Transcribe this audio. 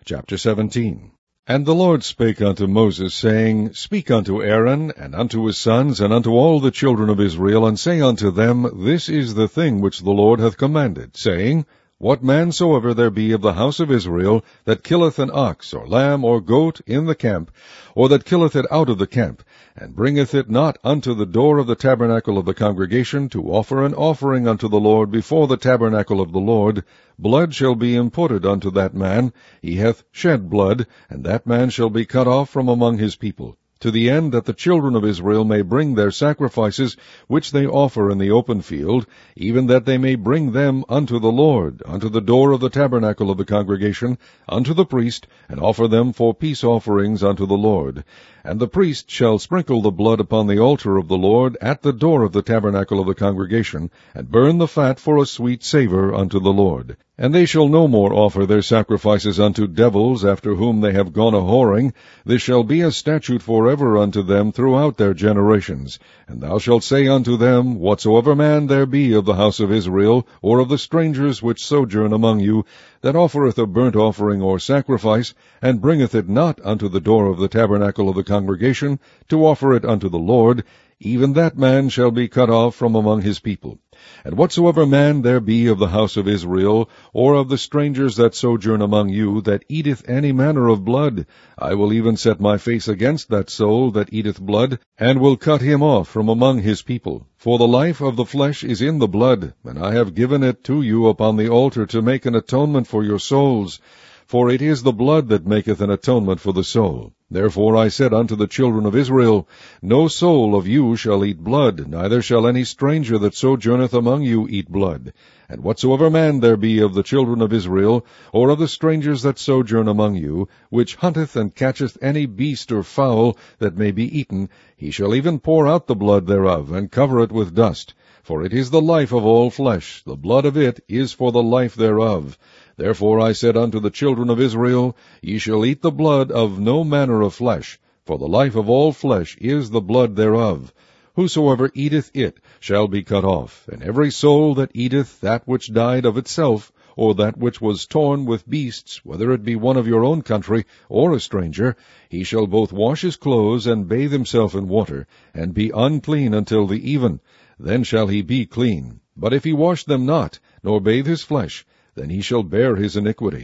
Chapter 17. And the Lord spake unto Moses, saying, Speak unto Aaron, and unto his sons, and unto all the children of Israel, and say unto them, This is the thing which the Lord hath commanded, saying, What man soever there be of the house of Israel, that killeth an ox, or lamb, or goat, in the camp, or that killeth it out of the camp, and bringeth it not unto the door of the tabernacle of the congregation, to offer an offering unto the Lord before the tabernacle of the Lord, blood shall be imputed unto that man. He hath shed blood, and that man shall be cut off from among his people, to the end that the children of Israel may bring their sacrifices which they offer in the open field, even that they may bring them unto the Lord, unto the door of the tabernacle of the congregation, unto the priest, and offer them for peace offerings unto the Lord. And the priest shall sprinkle the blood upon the altar of the Lord at the door of the tabernacle of the congregation, and burn the fat for a sweet savour unto the Lord. And they shall no more offer their sacrifices unto devils, after whom they have gone a-whoring. This shall be a statute forever unto them throughout their generations. And thou shalt say unto them, Whatsoever man there be of the house of Israel, or of the strangers which sojourn among you, that offereth a burnt offering or sacrifice, and bringeth it not unto the door of the tabernacle of the congregation, to offer it unto the Lord, even that man shall be cut off from among his people. And whatsoever man there be of the house of Israel, or of the strangers that sojourn among you, that eateth any manner of blood, I will even set my face against that soul that eateth blood, and will cut him off from among his people. For the life of the flesh is in the blood, and I have given it to you upon the altar to make an atonement for your souls. For it is the blood that maketh an atonement for the soul. Therefore I said unto the children of Israel, No soul of you shall eat blood, neither shall any stranger that sojourneth among you eat blood. And whatsoever man there be of the children of Israel, or of the strangers that sojourn among you, which hunteth and catcheth any beast or fowl that may be eaten, he shall even pour out the blood thereof, and cover it with dust. For it is the life of all flesh, the blood of it is for the life thereof. Therefore I said unto the children of Israel, Ye shall eat the blood of no manner of flesh, for the life of all flesh is the blood thereof. Whosoever eateth it shall be cut off, and every soul that eateth that which died of itself, or that which was torn with beasts, whether it be one of your own country, or a stranger, he shall both wash his clothes, and bathe himself in water, and be unclean until the even. Then shall he be clean. But if he wash them not, nor bathe his flesh, then he shall bear his iniquity.